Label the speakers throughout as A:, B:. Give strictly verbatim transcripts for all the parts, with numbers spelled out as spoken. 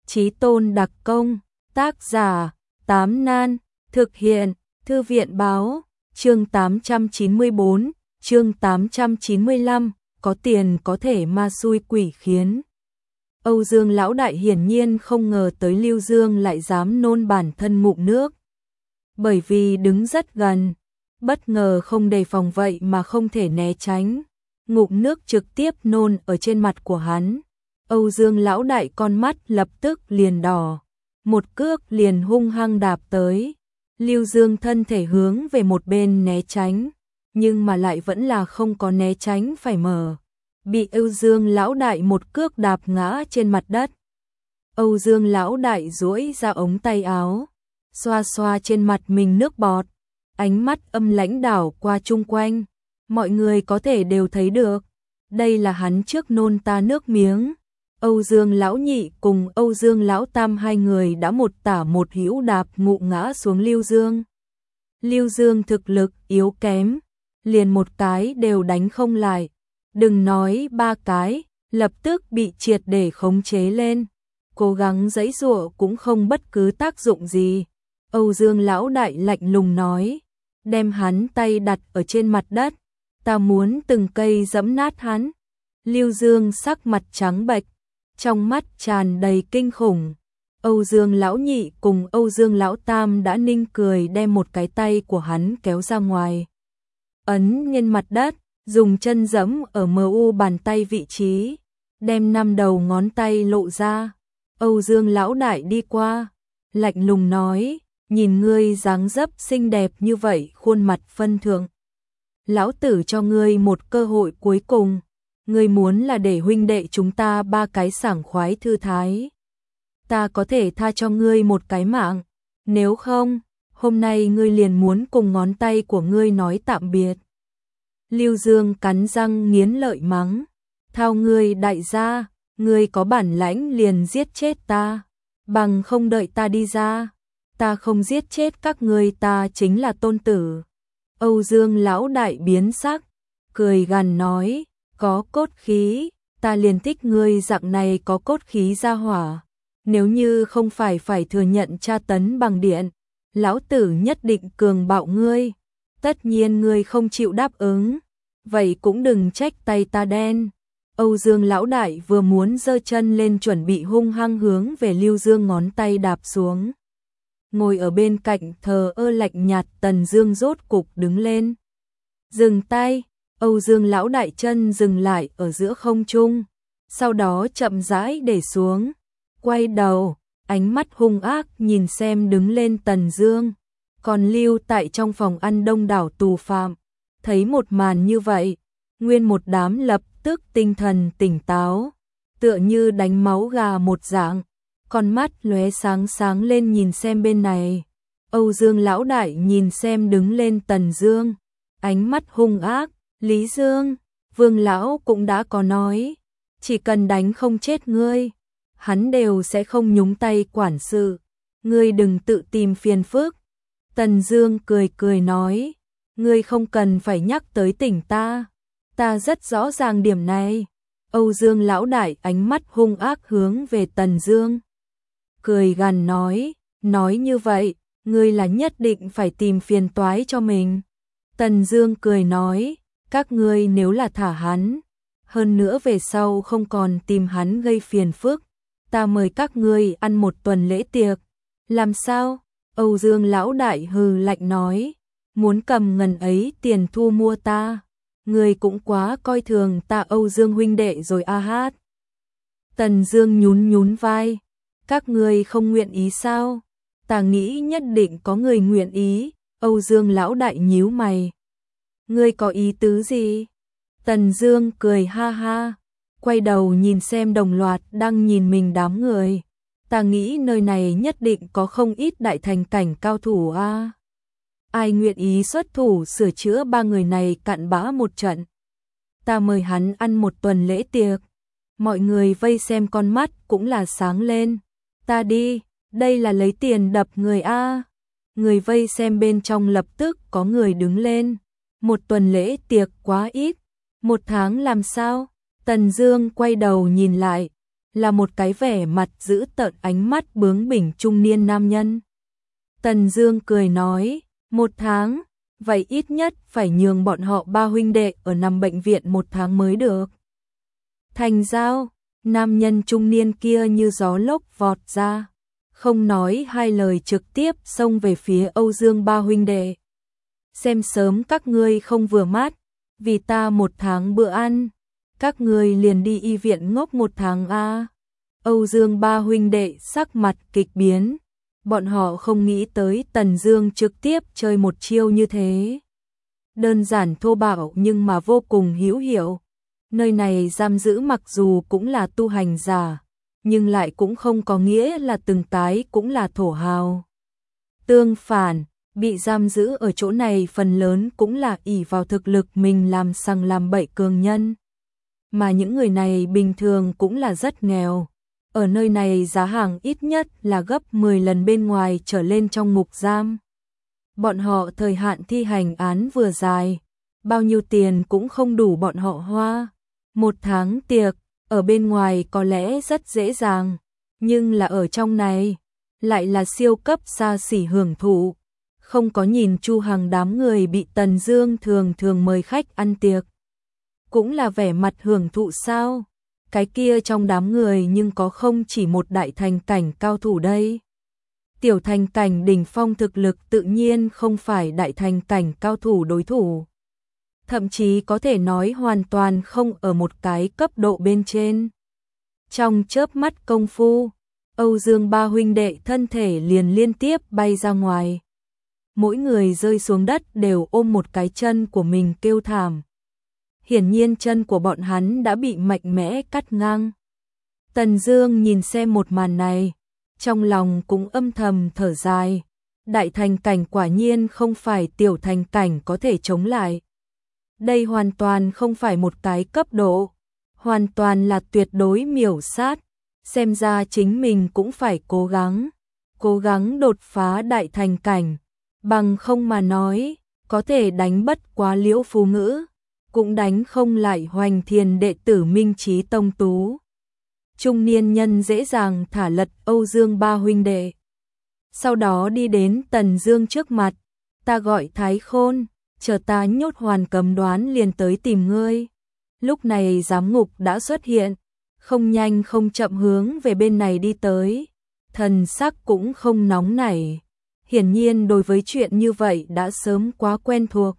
A: Chí tôn đặc công, tác giả, Tám Nan, thực hiện, Thư viện báo, chương tám trăm chín mươi bốn, chương tám trăm chín mươi lăm, có tiền có thể ma xui quỷ khiến. Âu Dương lão đại hiển nhiên không ngờ tới Lưu Dương lại dám nôn bản thân ngụm nước. Bởi vì đứng rất gần, bất ngờ không đề phòng vậy mà không thể né tránh, ngụm nước trực tiếp nôn ở trên mặt của hắn. Âu Dương lão đại con mắt lập tức liền đỏ, một cước liền hung hăng đạp tới. Lưu Dương thân thể hướng về một bên né tránh, nhưng mà lại vẫn là không có né tránh phải mở, bị Âu Dương lão đại một cước đạp ngã trên mặt đất. Âu Dương lão đại duỗi ra ống tay áo, xoa xoa trên mặt mình nước bọt, ánh mắt âm lãnh đảo qua chung quanh, mọi người có thể đều thấy được, đây là hắn trước nôn ta nước miếng. Âu Dương lão nhị cùng Âu Dương lão tam hai người đã một tả một hữu đạp ngụ ngã xuống Lưu Dương. Lưu Dương thực lực yếu kém, liền một cái đều đánh không lại, đừng nói ba cái, lập tức bị triệt để khống chế lên, cố gắng giãy giụa cũng không bất cứ tác dụng gì. Âu Dương lão đại lạnh lùng nói, đem hắn tay đặt ở trên mặt đất, ta muốn từng cây giẫm nát hắn. Lưu Dương sắc mặt trắng bệch, trong mắt tràn đầy kinh khủng. Âu Dương lão nhị cùng Âu Dương lão tam đã ninh cười đem một cái tay của hắn kéo ra ngoài, ấn lên mặt đất, dùng chân giẫm ở mờ u bàn tay vị trí, đem năm đầu ngón tay lộ ra. Âu Dương lão đại đi qua, lạnh lùng nói, nhìn ngươi dáng dấp xinh đẹp như vậy, khuôn mặt phân thượng, lão tử cho ngươi một cơ hội cuối cùng. Ngươi muốn là để huynh đệ chúng ta ba cái sảng khoái thư thái, ta có thể tha cho ngươi một cái mạng, nếu không, hôm nay ngươi liền muốn cùng ngón tay của ngươi nói tạm biệt. Lưu Dương cắn răng nghiến lợi mắng, thao ngươi đại gia, ngươi có bản lãnh liền giết chết ta, bằng không đợi ta đi ra, ta không giết chết các ngươi ta chính là tôn tử. Âu Dương lão đại biến sắc, cười gằn nói, có cốt khí, ta liền thích ngươi dạng này có cốt khí ra hỏa, nếu như không phải phải thừa nhận tra tấn bằng điện, lão tử nhất định cường bạo ngươi, tất nhiên ngươi không chịu đáp ứng, vậy cũng đừng trách tay ta đen. Âu Dương lão đại vừa muốn giơ chân lên chuẩn bị hung hăng hướng về Lưu Dương ngón tay đạp xuống. Ngồi ở bên cạnh thờ ơ lạnh nhạt Tần Dương rốt cục đứng lên. Dừng tay. Âu Dương lão đại chân dừng lại ở giữa không trung, sau đó chậm rãi để xuống, quay đầu, ánh mắt hung ác nhìn xem đứng lên Tần Dương, còn lưu tại trong phòng ăn đông đảo tù phạm, thấy một màn như vậy, nguyên một đám lập tức tinh thần tỉnh táo, tựa như đánh máu gà một dạng, con mắt lóe sáng sáng lên nhìn xem bên này. Âu Dương lão đại nhìn xem đứng lên Tần Dương, ánh mắt hung ác. Lý Dương, Vương lão cũng đã có nói, chỉ cần đánh không chết ngươi, hắn đều sẽ không nhúng tay quản sự, ngươi đừng tự tìm phiền phức. Tần Dương cười cười nói, ngươi không cần phải nhắc tới tỉnh ta, ta rất rõ ràng điểm này. Âu Dương lão đại ánh mắt hung ác hướng về Tần Dương, cười gằn nói, nói như vậy, ngươi là nhất định phải tìm phiền toái cho mình. Tần Dương cười nói, các ngươi nếu là thả hắn, hơn nữa về sau không còn tìm hắn gây phiền phức, ta mời các ngươi ăn một tuần lễ tiệc. Làm sao? Âu Dương lão đại hừ lạnh nói, muốn cầm ngần ấy tiền thu mua ta, ngươi cũng quá coi thường ta Âu Dương huynh đệ rồi a hát. Tần Dương nhún nhún vai, các ngươi không nguyện ý sao? Ta nghĩ nhất định có người nguyện ý. Âu Dương lão đại nhíu mày, ngươi có ý tứ gì? Tần Dương cười ha ha, quay đầu nhìn xem đồng loạt đang nhìn mình đám người, ta nghĩ nơi này nhất định có không ít đại thành cảnh cao thủ a. À. Ai nguyện ý xuất thủ sửa chữa ba người này cặn bã một trận? Ta mời hắn ăn một tuần lễ tiệc. Mọi người vây xem con mắt cũng là sáng lên. Ta đi, đây là lấy tiền đập người a. À. Người vây xem bên trong lập tức có người đứng lên. Một tuần lễ tiệc quá ít, một tháng làm sao? Tần Dương quay đầu nhìn lại, là một cái vẻ mặt dữ tợn ánh mắt bướng bỉnh trung niên nam nhân. Tần Dương cười nói, một tháng, vậy ít nhất phải nhường bọn họ ba huynh đệ ở nằm bệnh viện một tháng mới được. Thành giao, nam nhân trung niên kia như gió lốc vọt ra, không nói hai lời trực tiếp xông về phía Âu Dương ba huynh đệ. Xem sớm các ngươi không vừa mắt, vì ta một tháng bữa ăn, các ngươi liền đi y viện ngốc một tháng a. Âu Dương ba huynh đệ sắc mặt kịch biến, bọn họ không nghĩ tới Tần Dương trực tiếp chơi một chiêu như thế. Đơn giản thô bạo nhưng mà vô cùng hữu hiệu. Nơi này giam giữ mặc dù cũng là tu hành giả, nhưng lại cũng không có nghĩa là từng cái cũng là thổ hào. Tương phản, bị giam giữ ở chỗ này phần lớn cũng là ỷ vào thực lực mình làm sằng làm bậy cường nhân. Mà những người này bình thường cũng là rất nghèo. Ở nơi này giá hàng ít nhất là gấp mười lần bên ngoài trở lên trong ngục giam. Bọn họ thời hạn thi hành án vừa dài, bao nhiêu tiền cũng không đủ bọn họ hoa. Một tháng tiệc, ở bên ngoài có lẽ rất dễ dàng, nhưng là ở trong này, lại là siêu cấp xa xỉ hưởng thụ. Không có nhìn Chu Hằng đám người bị Tần Dương thường thường mời khách ăn tiệc. Cũng là vẻ mặt hưởng thụ sao? Cái kia trong đám người nhưng có không chỉ một đại thành cảnh cao thủ đây. Tiểu thành cảnh đỉnh phong thực lực tự nhiên không phải đại thành cảnh cao thủ đối thủ. Thậm chí có thể nói hoàn toàn không ở một cái cấp độ bên trên. Trong chớp mắt công phu, Âu Dương ba huynh đệ thân thể liền liên tiếp bay ra ngoài. Mỗi người rơi xuống đất đều ôm một cái chân của mình kêu thảm. Hiển nhiên chân của bọn hắn đã bị mạnh mẽ cắt ngang. Tần Dương nhìn xem một màn này, trong lòng cũng âm thầm thở dài. Đại thành cảnh quả nhiên không phải tiểu thành cảnh có thể chống lại. Đây hoàn toàn không phải một cái cấp độ, hoàn toàn là tuyệt đối miểu sát. Xem ra chính mình cũng phải cố gắng, cố gắng đột phá đại thành cảnh. Bằng không mà nói, có thể đánh bất quá Liễu Phú Ngữ, cũng đánh không lại Hoành Thiền đệ tử Minh Chí Tông Tú. Trung niên nhân dễ dàng thả lật Âu Dương ba huynh đệ. Sau đó đi đến Tần Dương trước mặt, ta gọi Thái Khôn, chờ ta nhốt hoàn cấm đoán liền tới tìm ngươi. Lúc này giám ngục đã xuất hiện, không nhanh không chậm hướng về bên này đi tới, thần sắc cũng không nóng nảy. Hiển nhiên đối với chuyện như vậy đã sớm quá quen thuộc.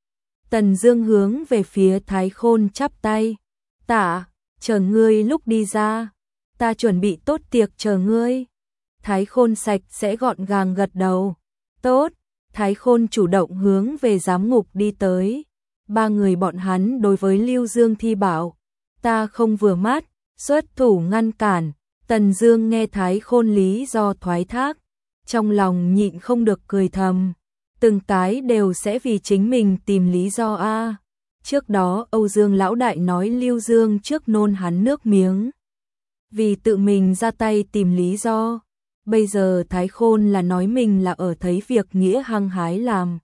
A: Tần Dương hướng về phía Thái Khôn chắp tay, tạ, chờ ngươi lúc đi ra, ta chuẩn bị tốt tiệc chờ ngươi. Thái Khôn sạch sẽ gọn gàng gật đầu, tốt. Thái Khôn chủ động hướng về giám ngục đi tới. Ba người bọn hắn đối với Lưu Dương thi bảo, ta không vừa mắt, xuất thủ ngăn cản. Tần Dương nghe Thái Khôn lý do thoái thác, trong lòng nhịn không được cười thầm. Từng cái đều sẽ vì chính mình tìm lý do a. Trước đó Âu Dương lão đại nói Lưu Dương trước nôn hắn nước miếng, vì tự mình ra tay tìm lý do. Bây giờ Thái Khôn là nói mình là ở thấy việc nghĩa hăng hái làm.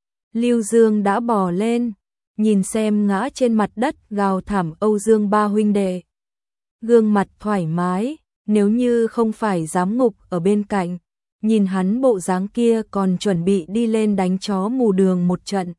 A: Lưu Dương đã bò lên, nhìn xem ngã trên mặt đất gào thảm Âu Dương ba huynh đệ. Gương mặt thoải mái, nếu như không phải giám ngục ở bên cạnh, nhìn hắn bộ dáng kia còn chuẩn bị đi lên đánh chó mù đường một trận.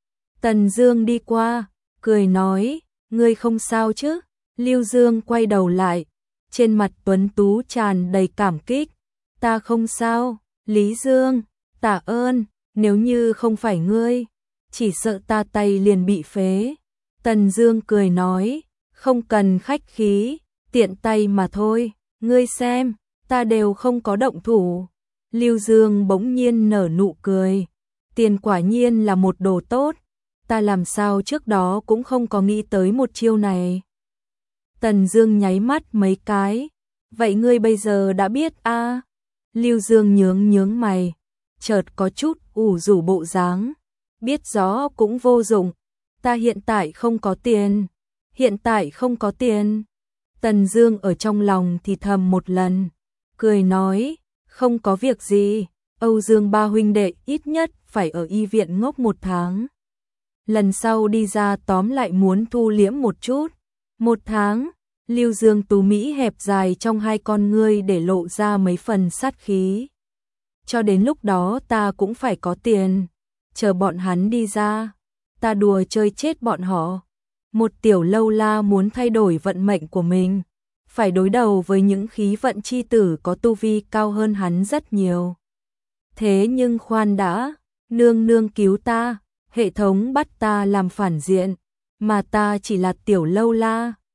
A: Tần Dương đi qua, cười nói, ngươi không sao chứ? Lưu Dương quay đầu lại, trên mặt tuấn tú tràn đầy cảm kích. Ta không sao, Lý Dương, tạ ơn, nếu như không phải ngươi, chỉ sợ ta tay liền bị phế. Tần Dương cười nói, không cần khách khí, tiện tay mà thôi, ngươi xem, ta đều không có động thủ. Lưu Dương bỗng nhiên nở nụ cười, tiền quả nhiên là một đồ tốt, ta làm sao trước đó cũng không có nghĩ tới một chiêu này. Tần Dương nháy mắt mấy cái, vậy ngươi bây giờ đã biết a? À? Lưu Dương nhướng nhướng mày, chợt có chút ủ rũ bộ dáng, biết rõ cũng vô dụng, ta hiện tại không có tiền, hiện tại không có tiền. Tần Dương ở trong lòng thì thầm một lần, cười nói, không có việc gì, Âu Dương ba huynh đệ ít nhất phải ở y viện ngốc một tháng. Lần sau đi ra tóm lại muốn thu liễm một chút, một tháng, Lưu Dương Tú Mỹ hẹp dài trong hai con ngươi để lộ ra mấy phần sát khí. Cho đến lúc đó ta cũng phải có tiền, chờ bọn hắn đi ra, ta đùa chơi chết bọn họ. Một tiểu lâu la muốn thay đổi vận mệnh của mình, phải đối đầu với những khí vận chi tử có tu vi cao hơn hắn rất nhiều. Thế nhưng khoan đã, nương nương cứu ta, hệ thống bắt ta làm phản diện, mà ta chỉ là tiểu lâu la,